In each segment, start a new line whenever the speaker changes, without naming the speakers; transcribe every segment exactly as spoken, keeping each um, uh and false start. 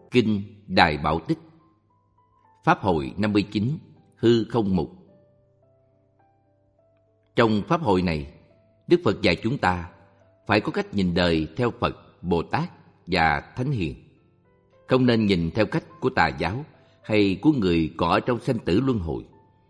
Kinh Đại Bảo Tích, Pháp hội năm mươi chín, Hư Không Mục. Trong Pháp hội này, Đức Phật dạy chúng ta phải có cách nhìn đời theo Phật, Bồ Tát và Thánh Hiền. Không nên nhìn theo cách của tà giáo hay của người còn ở trong sanh tử luân hồi.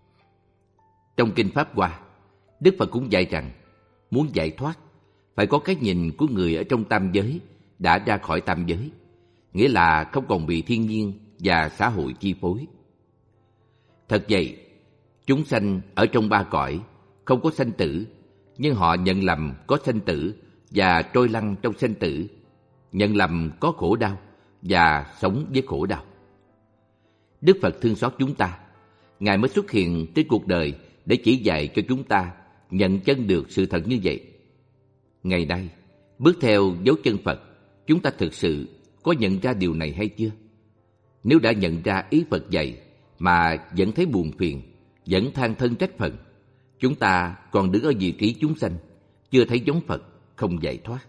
Trong Kinh Pháp Hoa, Đức Phật cũng dạy rằng muốn giải thoát phải có cái nhìn của người ở trong tam giới đã ra khỏi tam giới, nghĩa là không còn bị thiên nhiên và xã hội chi phối. Thật vậy, chúng sanh ở trong ba cõi không có sanh tử, nhưng họ nhận lầm có sanh tử và trôi lăn trong sanh tử, nhận lầm có khổ đau và sống với khổ đau. Đức Phật thương xót chúng ta, Ngài mới xuất hiện trên cuộc đời để chỉ dạy cho chúng ta nhận chân được sự thật như vậy. Ngày nay, bước theo dấu chân Phật, chúng ta thực sự có nhận ra điều này hay chưa? Nếu đã nhận ra ý Phật dạy mà vẫn thấy buồn phiền, vẫn than thân trách phận, chúng ta còn đứng ở vị trí chúng sanh, chưa thấy giống Phật, không giải thoát.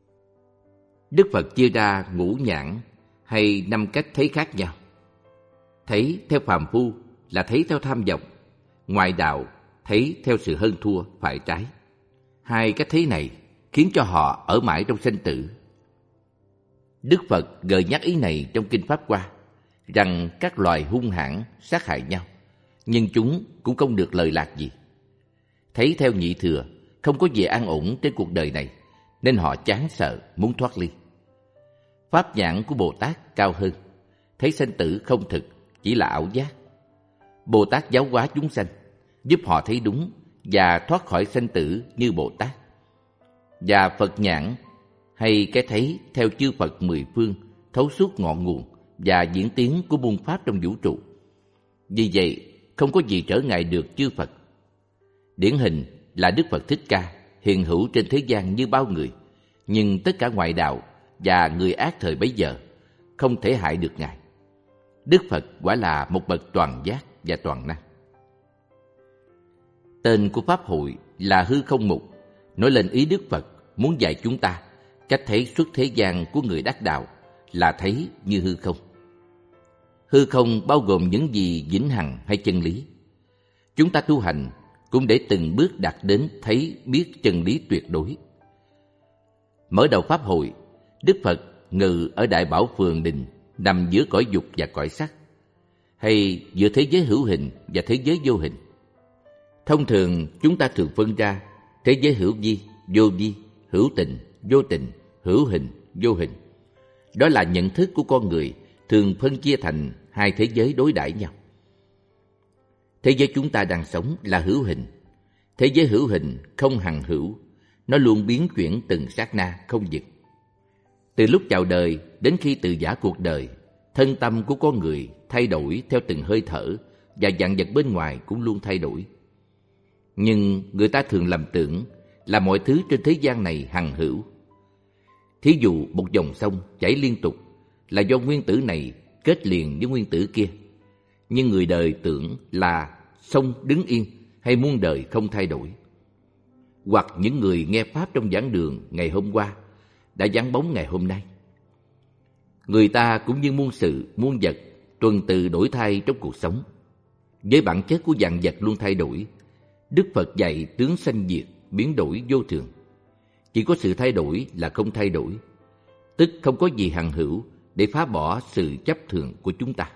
Đức Phật chia ra ngũ nhãn hay năm cách thấy khác nhau. Thấy theo phàm phu là thấy theo tham vọng, ngoại đạo thấy theo sự hơn thua, phải trái. Hai cách thấy này khiến cho họ ở mãi trong sanh tử. Đức Phật gợi nhắc ý này trong Kinh Pháp Hoa, rằng các loài hung hãn sát hại nhau, nhưng chúng cũng không được lợi lạc gì. Thấy theo nhị thừa, không có gì an ổn trên cuộc đời này, nên họ chán sợ, muốn thoát ly. Pháp nhãn của Bồ Tát cao hơn, thấy sanh tử không thực, chỉ là ảo giác. Bồ Tát giáo hóa chúng sanh, giúp họ thấy đúng và thoát khỏi sanh tử như Bồ Tát. Và Phật nhãn, hay cái thấy theo chư Phật mười phương, thấu suốt ngọn nguồn và diễn tiến của muôn pháp trong vũ trụ. Vì vậy, không có gì trở ngại được chư Phật. Điển hình là Đức Phật Thích Ca, hiện hữu trên thế gian như bao người, nhưng tất cả ngoại đạo và người ác thời bấy giờ không thể hại được Ngài. Đức Phật quả là một bậc toàn giác và toàn năng. Tên của Pháp hội là Hư Không Mục, nói lên ý Đức Phật muốn dạy chúng ta cách thấy xuất thế gian của người đắc đạo là thấy như hư không. Hư không bao gồm những gì vĩnh hằng hay chân lý. Chúng ta tu hành cũng để từng bước đạt đến thấy biết chân lý tuyệt đối. Mở đầu Pháp hội, Đức Phật ngự ở Đại Bảo Phường Đình, nằm giữa cõi dục và cõi sắc, hay giữa thế giới hữu hình và thế giới vô hình. Thông thường chúng ta thường phân ra thế giới hữu vi, vô vi, hữu tình, vô tình, hữu hình, vô hình. Đó là nhận thức của con người thường phân chia thành hai thế giới đối đãi nhau. Thế giới chúng ta đang sống là hữu hình. Thế giới hữu hình không hằng hữu, nó luôn biến chuyển từng sát na không dừng. Từ lúc chào đời đến khi từ giã cuộc đời, thân tâm của con người thay đổi theo từng hơi thở và vạn vật bên ngoài cũng luôn thay đổi. Nhưng người ta thường lầm tưởng là mọi thứ trên thế gian này hằng hữu. Thí dụ một dòng sông chảy liên tục là do nguyên tử này kết liền với nguyên tử kia. Nhưng người đời tưởng là sông đứng yên hay muôn đời không thay đổi. Hoặc những người nghe Pháp trong giảng đường ngày hôm qua đã vắng bóng ngày hôm nay. Người ta cũng như muôn sự, muôn vật tuần tự đổi thay trong cuộc sống. Với bản chất của vạn vật luôn thay đổi, Đức Phật dạy tướng sanh diệt, biến đổi vô thường. Chỉ có sự thay đổi là không thay đổi, tức không có gì hằng hữu để phá bỏ sự chấp thường của chúng ta.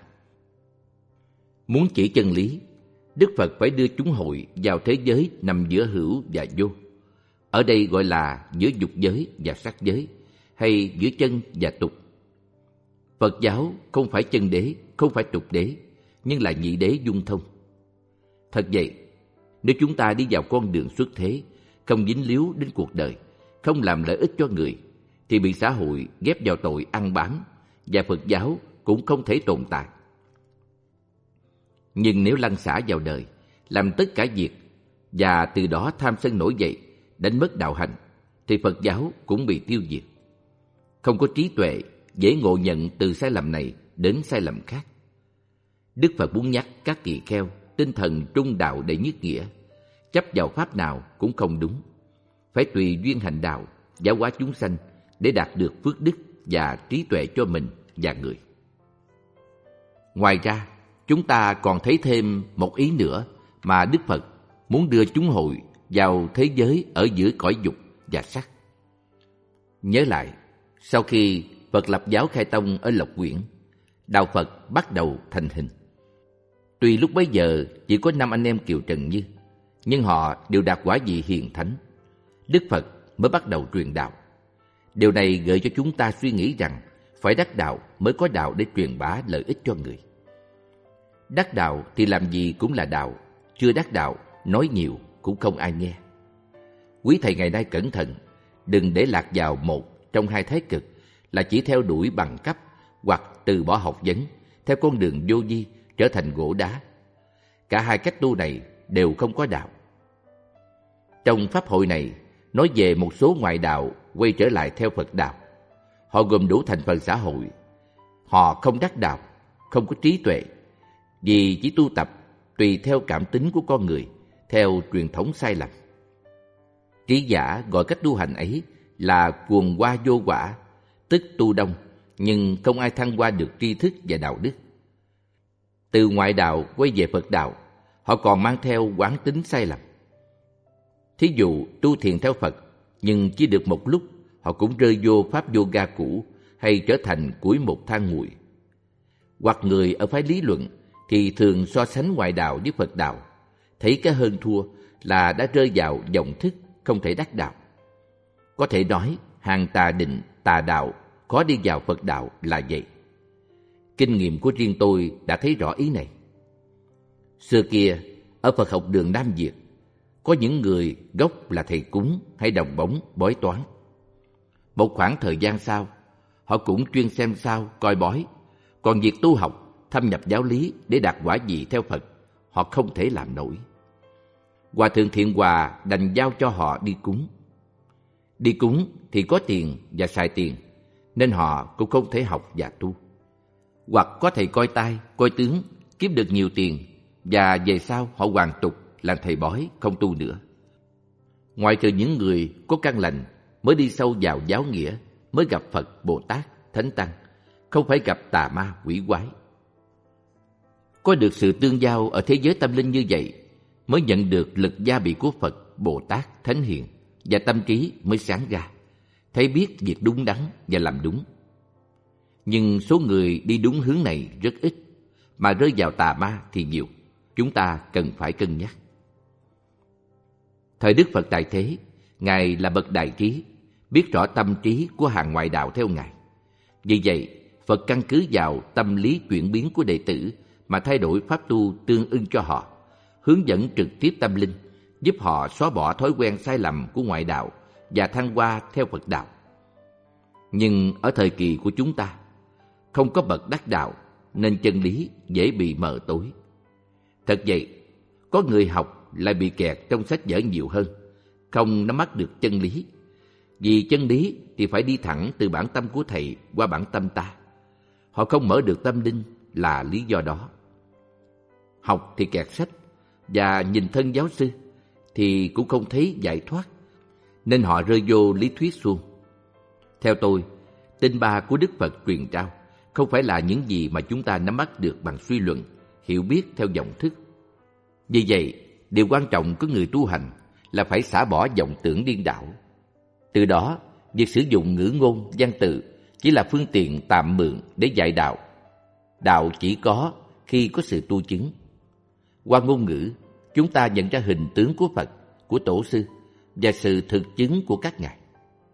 Muốn chỉ chân lý, Đức Phật phải đưa chúng hội vào thế giới nằm giữa hữu và vô. Ở đây gọi là giữa dục giới và sắc giới, hay giữa chân và tục. Phật giáo không phải chân đế, không phải tục đế, nhưng là nhị đế dung thông. Thật vậy, nếu chúng ta đi vào con đường xuất thế, không dính líu đến cuộc đời, không làm lợi ích cho người, thì bị xã hội ghép vào tội ăn bám, và Phật giáo cũng không thể tồn tại. Nhưng nếu lăn xả vào đời, làm tất cả việc, và từ đó tham sân nổi dậy, đánh mất đạo hạnh, thì Phật giáo cũng bị tiêu diệt. Không có trí tuệ, dễ ngộ nhận từ sai lầm này đến sai lầm khác. Đức Phật muốn nhắc các tỳ kheo tinh thần trung đạo đệ nhất nghĩa, chấp vào pháp nào cũng không đúng. Phải tùy duyên hành đạo, giáo hóa chúng sanh để đạt được phước đức và trí tuệ cho mình và người. Ngoài ra, chúng ta còn thấy thêm một ý nữa mà Đức Phật muốn đưa chúng hội vào thế giới ở giữa cõi dục và sắc. Nhớ lại, sau khi Phật lập giáo khai tông ở Lộc Quyển, đạo Phật bắt đầu thành hình. Tuy lúc bấy giờ chỉ có năm anh em Kiều Trần Như, nhưng họ đều đạt quả vị hiền thánh. Đức Phật mới bắt đầu truyền đạo. Điều này gợi cho chúng ta suy nghĩ rằng phải đắc đạo mới có đạo để truyền bá lợi ích cho người. Đắc đạo thì làm gì cũng là đạo, chưa đắc đạo nói nhiều cũng không ai nghe. Quý thầy ngày nay cẩn thận, đừng để lạc vào một trong hai thái cực là chỉ theo đuổi bằng cấp hoặc từ bỏ học vấn, theo con đường vô vi trở thành gỗ đá. Cả hai cách tu này đều không có đạo. Trong pháp hội này nói về một số ngoại đạo quay trở lại theo Phật đạo. Họ gồm đủ thành phần xã hội. Họ không đắc đạo, không có trí tuệ, vì chỉ tu tập tùy theo cảm tính của con người, theo truyền thống sai lầm. Trí giả gọi cách tu hành ấy là cuồng qua vô quả, tức tu đông, nhưng không ai thăng qua được tri thức và đạo đức. Từ ngoại đạo quay về Phật đạo, họ còn mang theo quán tính sai lầm. Thí dụ tu thiền theo Phật, nhưng chỉ được một lúc, họ cũng rơi vô pháp yoga cũ hay trở thành củi một than nguội. Hoặc người ở phái lý luận thì thường so sánh ngoại đạo với Phật đạo, thấy cái hơn thua là đã rơi vào vọng thức không thể đắc đạo. Có thể nói hàng tà định, tà đạo khó đi vào Phật đạo là vậy. Kinh nghiệm của riêng tôi đã thấy rõ ý này. Xưa kia, ở Phật học đường Nam Việt, có những người gốc là thầy cúng hay đồng bóng bói toán. Một khoảng thời gian sau, họ cũng chuyên xem sao, coi bói. Còn việc tu học, thâm nhập giáo lý để đạt quả vị theo Phật, họ không thể làm nổi. Hòa thượng Thiện Hòa đành giao cho họ đi cúng. Đi cúng thì có tiền và xài tiền, nên họ cũng không thể học và tu. Hoặc có thầy coi tai, coi tướng, kiếm được nhiều tiền, và về sau họ hoàn tục làm thầy bói, không tu nữa. Ngoại trừ những người có căn lành mới đi sâu vào giáo nghĩa, mới gặp Phật, Bồ Tát, Thánh Tăng, không phải gặp tà ma, quỷ quái. Có được sự tương giao ở thế giới tâm linh như vậy, mới nhận được lực gia bị của Phật, Bồ Tát, Thánh Hiền, và tâm trí mới sáng ra, thấy biết việc đúng đắn và làm đúng. Nhưng số người đi đúng hướng này rất ít, mà rơi vào tà ma thì nhiều. Chúng ta cần phải cân nhắc. Thời Đức Phật tại thế, Ngài là bậc đại trí, biết rõ tâm trí của hàng ngoại đạo theo Ngài. Vì vậy, Phật căn cứ vào tâm lý chuyển biến của đệ tử mà thay đổi pháp tu tương ưng cho họ, hướng dẫn trực tiếp tâm linh, giúp họ xóa bỏ thói quen sai lầm của ngoại đạo và thăng hoa theo Phật đạo. Nhưng ở thời kỳ của chúng ta, không có bậc đắc đạo nên chân lý dễ bị mờ tối. Thật vậy, có người học lại bị kẹt trong sách vở nhiều hơn, không nắm bắt được chân lý. Vì chân lý thì phải đi thẳng từ bản tâm của thầy qua bản tâm ta. Họ không mở được tâm linh là lý do đó. Học thì kẹt sách, và nhìn thân giáo sư thì cũng không thấy giải thoát, nên họ rơi vô lý thuyết suông. Theo tôi, tinh ba của Đức Phật truyền trao không phải là những gì mà chúng ta nắm bắt được bằng suy luận, hiểu biết theo vọng thức. Vì vậy, điều quan trọng của người tu hành là phải xả bỏ vọng tưởng điên đảo. Từ đó, việc sử dụng ngữ ngôn, văn từ chỉ là phương tiện tạm mượn để dạy đạo. Đạo chỉ có khi có sự tu chứng. Qua ngôn ngữ, chúng ta nhận ra hình tướng của Phật, của Tổ sư và sự thực chứng của các ngài.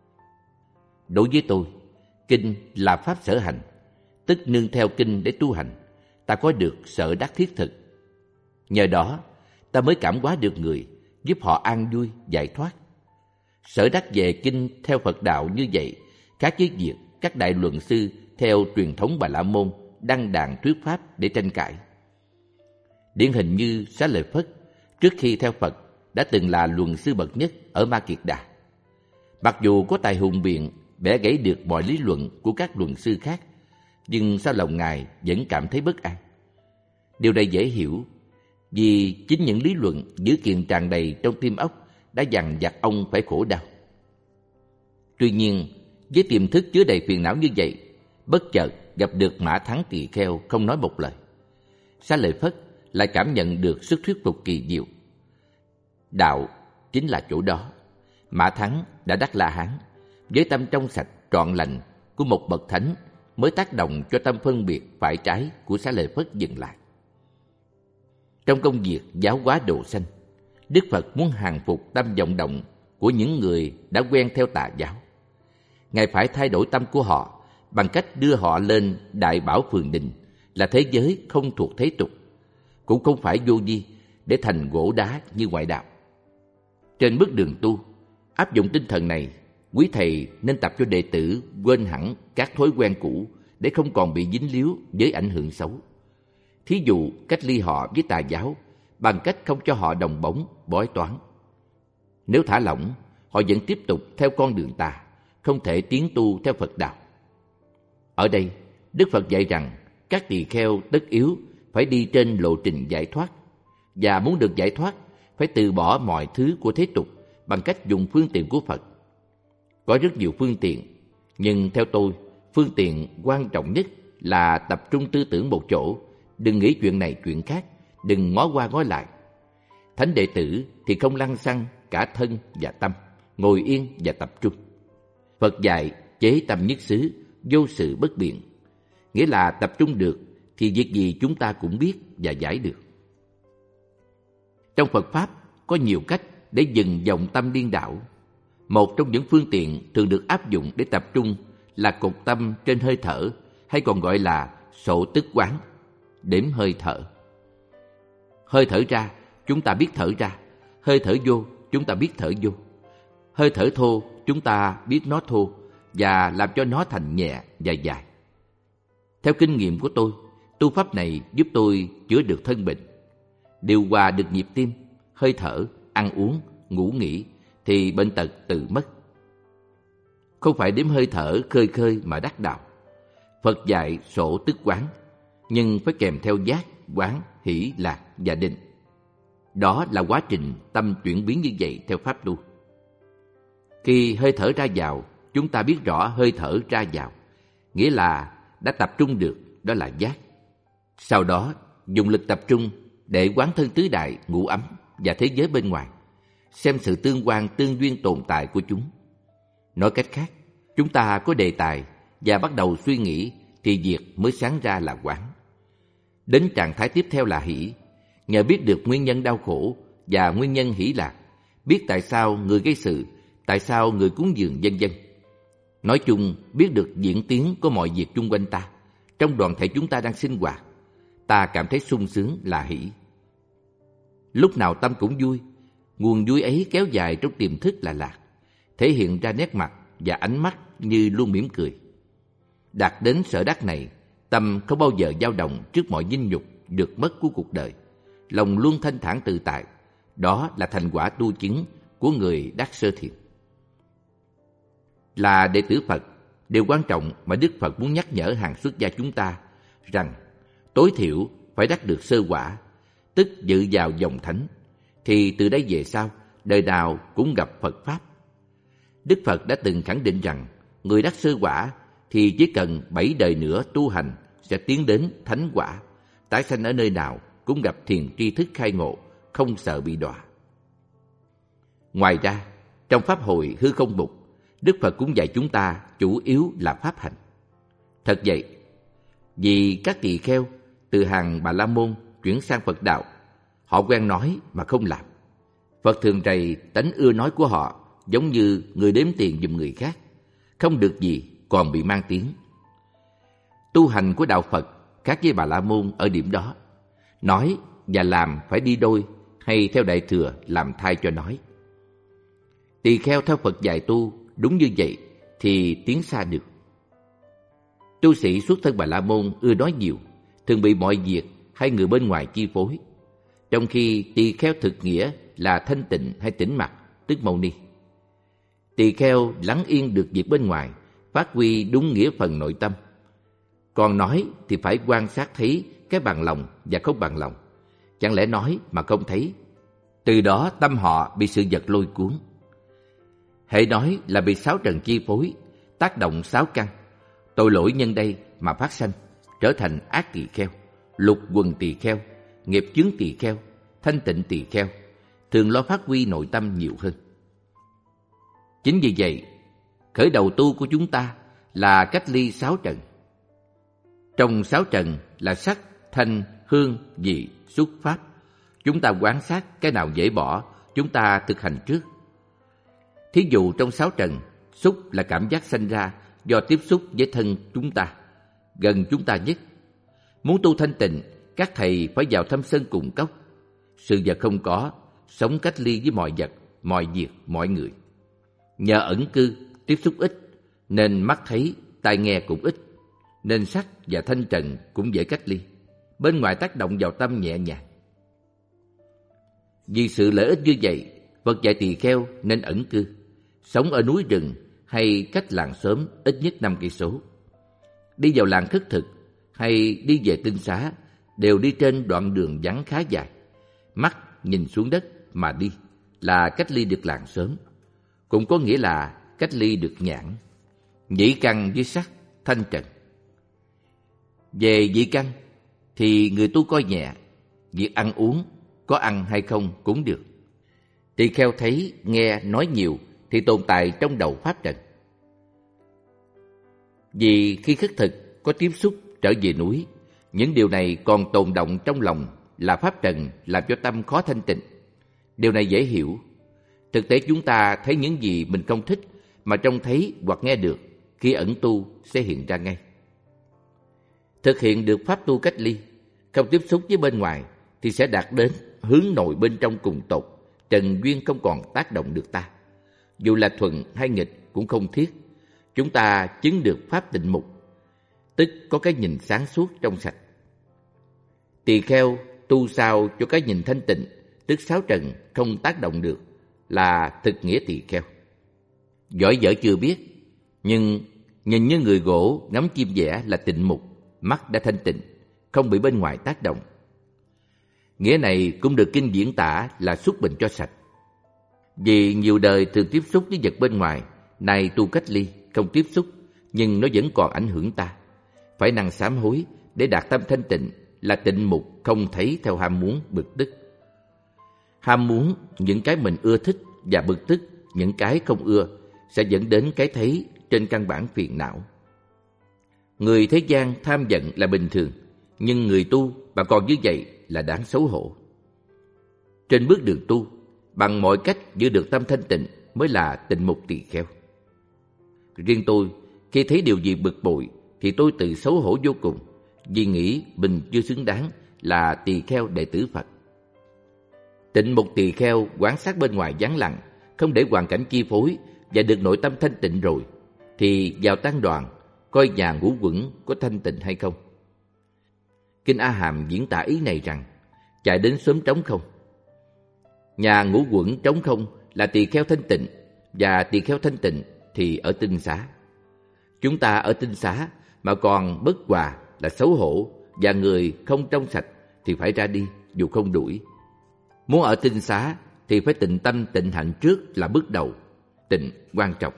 Đối với tôi, kinh là pháp sở hành, tức nương theo kinh để tu hành, ta có được sở đắc thiết thực. Nhờ đó, ta mới cảm hóa được người, giúp họ an vui, giải thoát. Sở đắc về kinh theo Phật đạo như vậy, khác với việc các đại luận sư theo truyền thống Bà La Môn đăng đàn thuyết pháp để tranh cãi. Điển hình như Xá Lợi Phất, trước khi theo Phật, đã từng là luận sư bậc nhất ở Ma Kiệt Đà. Mặc dù có tài hùng biện, bẻ gãy được mọi lý luận của các luận sư khác, nhưng sao lòng Ngài vẫn cảm thấy bất an? Điều này dễ hiểu, vì chính những lý luận dữ kiện tràn đầy trong tim óc đã dằn vặt ông phải khổ đau. Tuy nhiên, với tiềm thức chứa đầy phiền não như vậy, bất chợt gặp được Mã Thắng Tỳ Kheo không nói một lời. Xá Lợi Phất lại cảm nhận được sức thuyết phục kỳ diệu. Đạo chính là chỗ đó. Mã Thắng đã đắc La Hán, với tâm trong sạch trọn lành của một bậc thánh mới tác động cho tâm phân biệt phải trái của Xá Lợi Phất dừng lại. Trong công việc giáo hóa độ sanh, Đức Phật muốn hàng phục tâm vọng động của những người đã quen theo tà giáo. Ngài phải thay đổi tâm của họ bằng cách đưa họ lên Đại Bảo Phường Đình, là thế giới không thuộc thế tục, cũng không phải vô vi để thành gỗ đá như ngoại đạo. Trên bước đường tu, áp dụng tinh thần này, quý thầy nên tập cho đệ tử quên hẳn các thói quen cũ để không còn bị dính líu với ảnh hưởng xấu. Thí dụ cách ly họ với tà giáo bằng cách không cho họ đồng bóng, bói toán. Nếu thả lỏng, họ vẫn tiếp tục theo con đường tà, không thể tiến tu theo Phật đạo. Ở đây, Đức Phật dạy rằng các tỳ kheo tất yếu phải đi trên lộ trình giải thoát, và muốn được giải thoát phải từ bỏ mọi thứ của thế tục bằng cách dùng phương tiện của Phật. Có rất nhiều phương tiện, nhưng theo tôi, phương tiện quan trọng nhất là tập trung tư tưởng một chỗ, đừng nghĩ chuyện này chuyện khác, đừng ngó qua ngó lại. Thánh đệ tử thì không lăng xăng cả thân và tâm, ngồi yên và tập trung. Phật dạy chế tâm nhất xứ, vô sự bất biện, nghĩa là tập trung được thì việc gì chúng ta cũng biết và giải được. Trong Phật Pháp có nhiều cách để dừng dòng tâm điên đảo. Một trong những phương tiện thường được áp dụng để tập trung là cột tâm trên hơi thở, hay còn gọi là sổ tức quán, đếm hơi thở. Hơi thở ra, chúng ta biết thở ra. Hơi thở vô, chúng ta biết thở vô. Hơi thở thô, chúng ta biết nó thô và làm cho nó thành nhẹ và dài. Theo kinh nghiệm của tôi, tu pháp này giúp tôi chữa được thân bệnh, điều hòa được nhịp tim, hơi thở, ăn uống, ngủ nghỉ, thì bệnh tật tự mất. Không phải đếm hơi thở khơi khơi mà đắc đạo. Phật dạy sổ tức quán, nhưng phải kèm theo giác, quán, hỷ, lạc và định. Đó là quá trình tâm chuyển biến như vậy theo pháp tu. Khi hơi thở ra vào, chúng ta biết rõ hơi thở ra vào, nghĩa là đã tập trung được, đó là giác. Sau đó, dùng lực tập trung để quán thân tứ đại, ngũ ấm và thế giới bên ngoài, xem sự tương quan tương duyên tồn tại của chúng. Nói cách khác, chúng ta có đề tài và bắt đầu suy nghĩ thì việc mới sáng ra là quán. Đến trạng thái tiếp theo là hỷ, nhờ biết được nguyên nhân đau khổ và nguyên nhân hỷ lạc, biết tại sao người gây sự, tại sao người cúng dường, vân vân. Nói chung, biết được diễn tiến của mọi việc chung quanh ta, trong đoàn thể chúng ta đang sinh hoạt, ta cảm thấy sung sướng là hỷ. Lúc nào tâm cũng vui, nguồn vui ấy kéo dài trong tiềm thức là lạc, thể hiện ra nét mặt và ánh mắt như luôn mỉm cười. Đạt đến sở đắc này, tâm không bao giờ dao động trước mọi vinh nhục được mất của cuộc đời, lòng luôn thanh thản tự tại. Đó là thành quả tu chứng của người đắc sơ thiền. Là đệ tử Phật, điều quan trọng mà Đức Phật muốn nhắc nhở hàng xuất gia chúng ta rằng tối thiểu phải đắc được sơ quả, tức dự vào dòng thánh, thì từ đây về sau, đời nào cũng gặp Phật Pháp. Đức Phật đã từng khẳng định rằng người đắc sơ quả thì chỉ cần bảy đời nữa tu hành sẽ tiến đến thánh quả, tái sanh ở nơi nào cũng gặp thiền tri thức khai ngộ, không sợ bị đọa. Ngoài ra, trong Pháp hội hư không mục, Đức Phật cũng dạy chúng ta chủ yếu là pháp hành. Thật vậy, vì các tỳ kheo từ hàng Bà La Môn chuyển sang Phật đạo, họ quen nói mà không làm. Phật thường rầy tánh ưa nói của họ giống như người đếm tiền giùm người khác, không được gì còn bị mang tiếng. Tu hành của đạo Phật khác với Bà La Môn ở điểm đó, nói và làm phải đi đôi, hay theo Đại Thừa làm thay cho nói. Tỳ kheo theo Phật dạy tu đúng như vậy thì tiến xa được. Tu sĩ xuất thân Bà La Môn ưa nói nhiều, thường bị mọi việc hay người bên ngoài chi phối, trong khi tỳ kheo thực nghĩa là thanh tịnh hay tĩnh mặc, tức Mâu Ni. Tỳ kheo lắng yên được việc bên ngoài, phát huy đúng nghĩa phần nội tâm. Còn nói thì phải quan sát thấy cái bằng lòng và không bằng lòng. Chẳng lẽ nói mà không thấy? Từ đó tâm họ bị sự vật lôi cuốn. Hễ nói là bị sáu trần chi phối, tác động sáu căn. Tội lỗi nhân đây mà phát sanh, trở thành ác tỳ kheo, lục quần tỳ kheo, nghiệp chướng tỳ kheo, thanh tịnh tỳ kheo, thường lo phát huy nội tâm nhiều hơn. Chính vì vậy, khởi đầu tu của chúng ta là cách ly sáu trần. Trong sáu trần là sắc, thanh, hương, vị, xúc, pháp. Chúng ta quan sát cái nào dễ bỏ, chúng ta thực hành trước. Thí dụ trong sáu trần, xúc là cảm giác sanh ra do tiếp xúc với thân chúng ta, gần chúng ta nhất. Muốn tu thanh tịnh, các thầy phải vào thâm sơn cùng cốc. Sự vật không có, sống cách ly với mọi vật, mọi việc, mọi người. Nhờ ẩn cư, tiếp xúc ít, nên mắt thấy, tai nghe cũng ít, nên sắc và thanh trần cũng dễ cách ly. Bên ngoài tác động vào tâm nhẹ nhàng. Vì sự lợi ích như vậy, Phật dạy tỳ kheo nên ẩn cư, sống ở núi rừng hay cách làng xóm ít nhất năm cây số. Đi vào làng khất thực hay đi về tinh xá đều đi trên đoạn đường vắng khá dài. Mắt nhìn xuống đất mà đi là cách ly được làng xóm, cũng có nghĩa là cách ly được nhãn, nhĩ căn với sắc, thanh trần. Về vị căn thì người tu coi nhẹ, việc ăn uống, có ăn hay không cũng được. Tỳ kheo thấy, nghe, nói nhiều thì tồn tại trong đầu pháp trần. Vì khi khất thực có tiếp xúc trở về núi, những điều này còn tồn động trong lòng là pháp trần làm cho tâm khó thanh tịnh. Điều này dễ hiểu. Thực tế chúng ta thấy những gì mình không thích mà trông thấy hoặc nghe được, khi ẩn tu sẽ hiện ra ngay. Thực hiện được pháp tu cách ly, không tiếp xúc với bên ngoài thì sẽ đạt đến hướng nội bên trong cùng tột, trần duyên không còn tác động được ta. Dù là thuận hay nghịch cũng không thiết. Chúng ta chứng được pháp tịnh mục, tức có cái nhìn sáng suốt trong sạch. Tỳ kheo tu sao cho cái nhìn thanh tịnh, tức sáu trần không tác động được, là thực nghĩa tỳ kheo. Giỏi dở chưa biết, nhưng nhìn như người gỗ ngắm chim vẽ là tịnh mục, mắt đã thanh tịnh, không bị bên ngoài tác động. Nghĩa này cũng được kinh diễn tả là xuất bình cho sạch. Vì nhiều đời thường tiếp xúc với vật bên ngoài, nay tu cách ly, không tiếp xúc, nhưng nó vẫn còn ảnh hưởng ta. Phải năng sám hối để đạt tâm thanh tịnh, là tịnh mục không thấy theo ham muốn bực tức. Ham muốn những cái mình ưa thích và bực tức những cái không ưa sẽ dẫn đến cái thấy trên căn bản phiền não. Người thế gian tham giận là bình thường, nhưng người tu mà còn như vậy là đáng xấu hổ. Trên bước đường tu, bằng mọi cách giữ được tâm thanh tịnh mới là tịnh mục tỳ kheo. Riêng tôi, khi thấy điều gì bực bội thì tôi tự xấu hổ vô cùng, vì nghĩ mình chưa xứng đáng là tỳ kheo đệ tử Phật. Tịnh mục tỳ kheo quan sát bên ngoài vắng lặng, không để hoàn cảnh chi phối và được nội tâm thanh tịnh rồi, thì vào tăng đoàn coi nhà ngũ quẩn có thanh tịnh hay không. Kinh A Hàm diễn tả ý này rằng chạy đến xóm trống không. Nhà ngũ quẩn trống không là tỳ kheo thanh tịnh, và tỳ kheo thanh tịnh thì ở tinh xá. Chúng ta ở tinh xá mà còn bất hòa là xấu hổ, và người không trong sạch thì phải ra đi dù không đuổi. Muốn ở tinh xá thì phải tịnh tâm tịnh hạnh trước là bước đầu, tịnh quan trọng.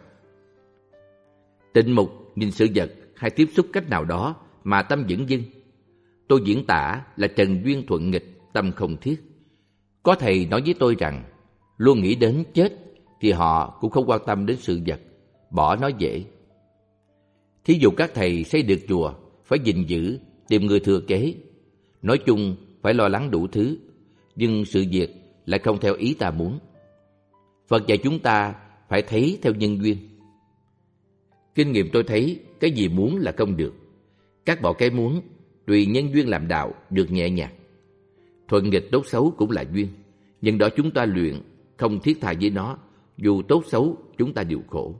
Tịnh mục nhìn sự vật hay tiếp xúc cách nào đó mà tâm vững dưng. Tôi diễn tả là trần duyên thuận nghịch, tâm không thiết. Có thầy nói với tôi rằng luôn nghĩ đến chết thì họ cũng không quan tâm đến sự vật, bỏ nó dễ. Thí dụ các thầy xây được chùa phải gìn giữ, tìm người thừa kế. Nói chung phải lo lắng đủ thứ, nhưng sự việc lại không theo ý ta muốn. Phật dạy chúng ta phải thấy theo nhân duyên. Kinh nghiệm tôi thấy cái gì muốn là không được. Cắt bỏ cái muốn, tùy nhân duyên làm đạo được nhẹ nhàng. Thuận nghịch tốt xấu cũng là duyên, nhưng đó chúng ta luyện, không thiết tha với nó, dù tốt xấu chúng ta đều khổ.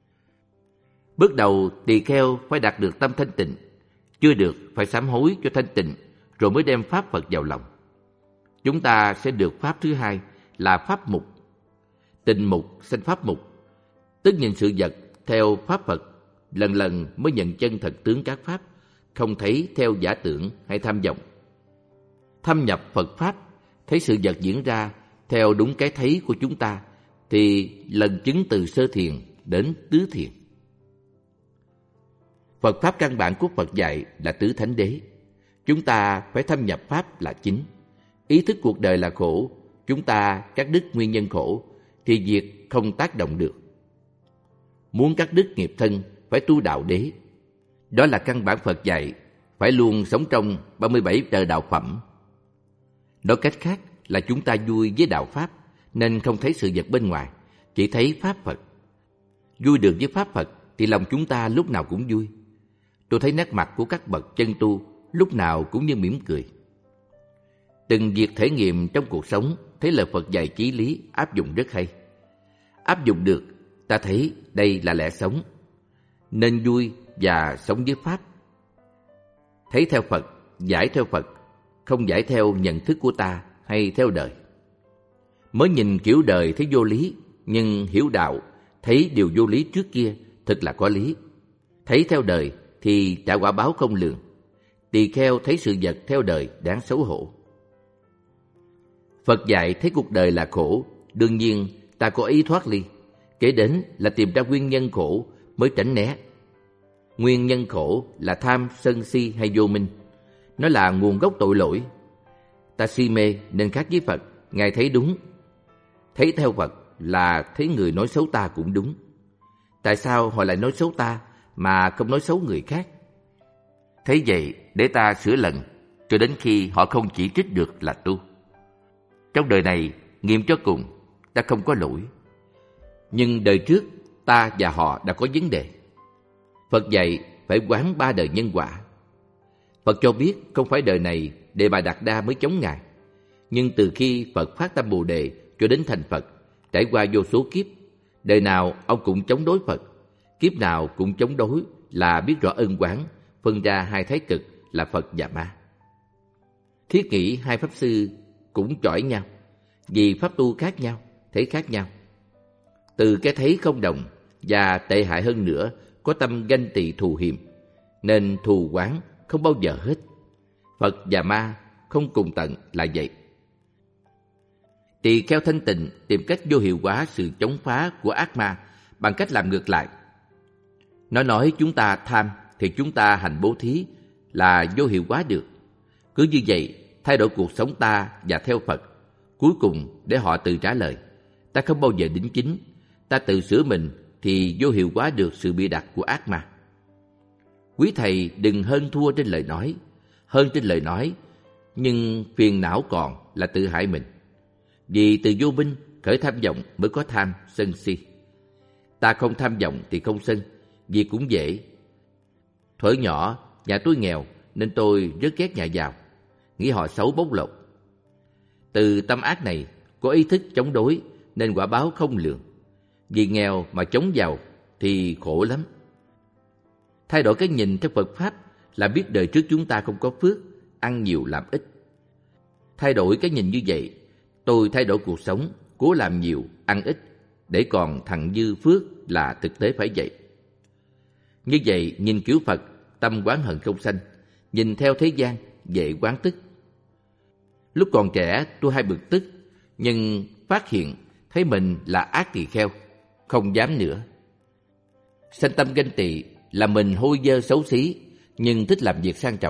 Bước đầu tỳ kheo phải đạt được tâm thanh tịnh, chưa được phải sám hối cho thanh tịnh, rồi mới đem pháp Phật vào lòng. Chúng ta sẽ được pháp thứ hai là pháp mục. Tịnh mục sanh pháp mục, tức nhìn sự vật theo pháp Phật, lần lần mới nhận chân thật tướng các pháp, không thấy theo giả tưởng hay tham vọng. Thâm nhập Phật pháp, thấy sự vật diễn ra theo đúng cái thấy của chúng ta, thì lần chứng từ sơ thiền đến tứ thiền. Phật pháp căn bản của Phật dạy là tứ thánh đế. chúng ta phải thâm nhập Pháp là chính. Ý thức cuộc đời là khổ, chúng ta cắt đứt nguyên nhân khổ, thì việc không tác động được. Muốn cắt đứt nghiệp thân, phải tu đạo đế. Đó là căn bản Phật dạy, phải luôn sống trong ba mươi bảy tờ đạo phẩm. Nói cách khác là chúng ta vui với đạo Pháp, nên không thấy sự vật bên ngoài, chỉ thấy Pháp Phật. Vui được với Pháp Phật thì lòng chúng ta lúc nào cũng vui. Tôi thấy nét mặt của các bậc chân tu lúc nào cũng như mỉm cười. Từng việc thể nghiệm trong cuộc sống, thấy lời Phật dạy chí lý áp dụng rất hay. Áp dụng được, ta thấy đây là lẽ sống, nên vui và sống với Pháp. Thấy theo Phật, giải theo Phật, không giải theo nhận thức của ta hay theo đời. Mới nhìn kiểu đời thấy vô lý, nhưng hiểu đạo, thấy điều vô lý trước kia thật là có lý. Thấy theo đời thì trả quả báo không lường. Tỳ kheo thấy sự vật theo đời đáng xấu hổ. Phật dạy thấy cuộc đời là khổ, đương nhiên ta có ý thoát ly. Kể đến là tìm ra nguyên nhân khổ mới tránh né. Nguyên nhân khổ là tham, sân si hay vô minh. Nó là nguồn gốc tội lỗi. Ta si mê nên khác với Phật, Ngài thấy đúng. Thấy theo Phật là thấy người nói xấu ta cũng đúng. Tại sao họ lại nói xấu ta mà không nói xấu người khác? Thấy vậy để ta sửa lần, cho đến khi họ không chỉ trích được là tu. Trong đời này, nghiệm cho cùng, ta không có lỗi. Nhưng đời trước, ta và họ đã có vấn đề. Phật dạy phải quán ba đời nhân quả. Phật cho biết không phải đời này Đề Bà Đạt Đa mới chống Ngài. Nhưng từ khi Phật phát tâm Bồ Đề cho đến thành Phật, trải qua vô số kiếp, đời nào ông cũng chống đối Phật, kiếp nào cũng chống đối là biết rõ ân oán, phân ra hai thái cực là Phật và Ma. Thiết nghĩ hai pháp sư cũng chọi nhau, vì pháp tu khác nhau, thấy khác nhau. Từ cái thấy không đồng và tệ hại hơn nữa, có tâm ganh tị thù hiềm, nên thù oán không bao giờ hết. Phật và Ma không cùng tận là vậy. Tỳ kheo thanh tịnh tìm cách vô hiệu hóa sự chống phá của ác ma bằng cách làm ngược lại. Nó nói chúng ta tham thì chúng ta hành bố thí là vô hiệu hóa được. Cứ như vậy, thay đổi cuộc sống ta và theo Phật. Cuối cùng để họ tự trả lời. Ta không bao giờ đính chính. Ta tự sửa mình thì vô hiệu hóa được sự bịa đặt của ác ma. Quý thầy đừng hơn thua trên lời nói, hơn trên lời nói, nhưng phiền não còn là tự hại mình. Vì từ vô minh khởi tham vọng mới có tham, sân si. Ta không tham vọng thì không sân, vì cũng dễ. Thuở nhỏ, nhà tôi nghèo nên tôi rất ghét nhà giàu, nghĩ họ xấu bóc lột. Từ tâm ác này, có ý thức chống đối nên quả báo không lường. Vì nghèo mà chống giàu thì khổ lắm. Thay đổi cái nhìn theo Phật Pháp là biết đời trước chúng ta không có phước, ăn nhiều làm ít. Thay đổi cái nhìn như vậy, tôi thay đổi cuộc sống, cố làm nhiều, ăn ít, để còn thặng dư phước là thực tế phải vậy. Như vậy, nhìn kiểu Phật, tâm quán hận không sanh, nhìn theo thế gian, dễ quán tức. Lúc còn trẻ, tôi hay bực tức, nhưng phát hiện thấy mình là ác tỳ kheo, không dám nữa. Sanh tâm ganh tị là mình hôi dơ xấu xí, nhưng thích làm việc sang trọng.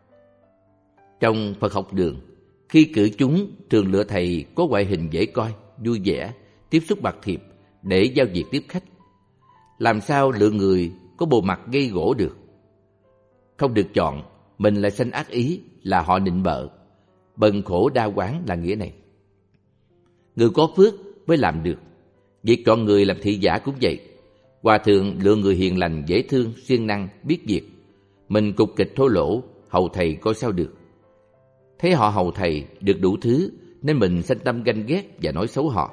Trong Phật học đường, khi cử chúng thường lựa thầy có ngoại hình dễ coi, vui vẻ, tiếp xúc bạc thiệp để giao việc tiếp khách. Làm sao lựa người có bộ mặt gây gổ được? Không được chọn, mình lại sanh ác ý là họ nịnh bợ. Bần khổ đa quán là nghĩa này. Người có phước mới làm được. Việc chọn người làm thị giả cũng vậy. Hòa thượng lựa người hiền lành, dễ thương, siêng năng, biết việc. Mình cục kịch thô lỗ, hầu thầy coi sao được. Thấy họ hầu thầy được đủ thứ nên mình sanh tâm ganh ghét và nói xấu họ.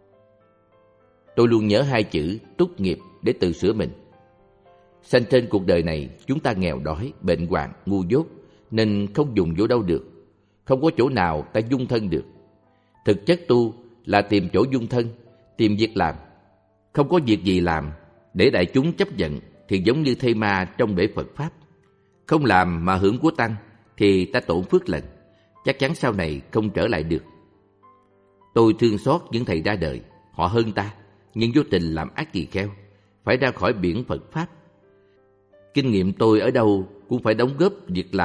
Tôi luôn nhớ hai chữ túc nghiệp để tự sửa mình. Sanh trên cuộc đời này chúng ta nghèo đói, bệnh hoạn, ngu dốt nên không dùng vô đâu được. Không có chỗ nào ta dung thân được. Thực chất tu là tìm chỗ dung thân, tìm việc làm. Không có việc gì làm để đại chúng chấp nhận thì giống như thây ma trong bể Phật Pháp. Không làm mà hưởng của tăng thì ta tổn phước lành, chắc chắn sau này không trở lại được. Tôi thương xót những thầy ra đời, họ hơn ta, nhưng vô tình làm ác tỳ kheo, phải ra khỏi biển Phật Pháp. Kinh nghiệm tôi ở đâu cũng phải đóng góp việc làm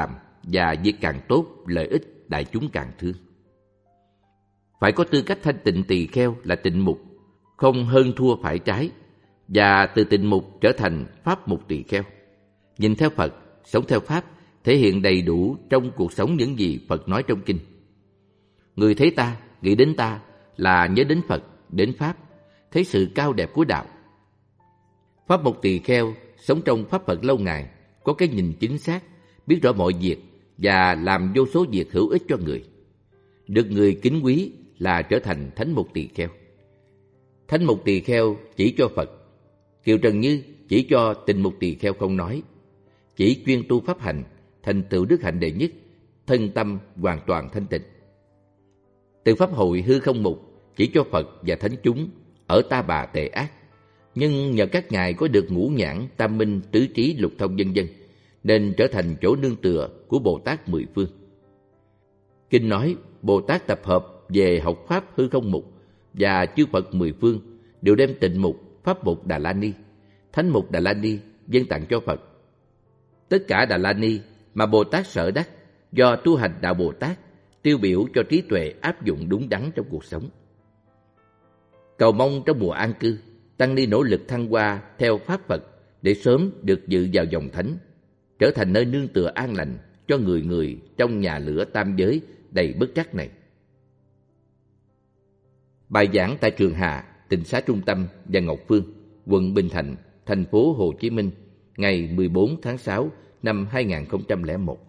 và việc càng tốt, lợi ích đại chúng càng thương. Phải có tư cách thanh tịnh tỳ kheo là tịnh mục, không hơn thua phải trái, và từ tịnh mục trở thành pháp mục tỳ kheo. Nhìn theo Phật, sống theo Pháp, thể hiện đầy đủ trong cuộc sống những gì Phật nói trong kinh. Người thấy ta, nghĩ đến ta là nhớ đến Phật, đến Pháp, thấy sự cao đẹp của đạo. Pháp mục tỳ kheo sống trong Pháp Phật lâu ngày, có cái nhìn chính xác, biết rõ mọi việc và làm vô số việc hữu ích cho người. Được người kính quý là trở thành thánh mục tỳ kheo. Thánh mục tỳ kheo chỉ cho Phật, Kiều Trần Như chỉ cho tịnh mục tỳ kheo không nói, chỉ chuyên tu pháp hành, thành tựu đức hạnh đệ nhất, thân tâm hoàn toàn thanh tịnh. Từ pháp hội hư không mục chỉ cho Phật và thánh chúng ở Ta Bà tệ ác, nhưng nhờ các ngài có được ngũ nhãn, tam minh, tứ trí, lục thông vân vân, nên trở thành chỗ nương tựa của Bồ Tát mười phương. Kinh nói Bồ Tát tập hợp về học pháp hư không mục và chư Phật mười phương đều đem tịnh mục, pháp mục Đà La Ni, thánh mục Đà La Ni dâng tặng cho Phật. Tất cả Đà La Ni mà Bồ Tát sở đắc do tu hành đạo Bồ Tát, tiêu biểu cho trí tuệ áp dụng đúng đắn trong cuộc sống. Cầu mong trong mùa an cư, tăng ni nỗ lực thăng hoa theo pháp Phật để sớm được dự vào dòng thánh, trở thành nơi nương tựa an lành cho người người trong nhà lửa tam giới đầy bất trắc này. Bài giảng tại Trường Hà, Tịnh xá Trung tâm và Ngọc Phương, quận Bình Thạnh, thành phố Hồ Chí Minh, ngày mười bốn tháng sáu năm hai nghìn không trăm lẻ một.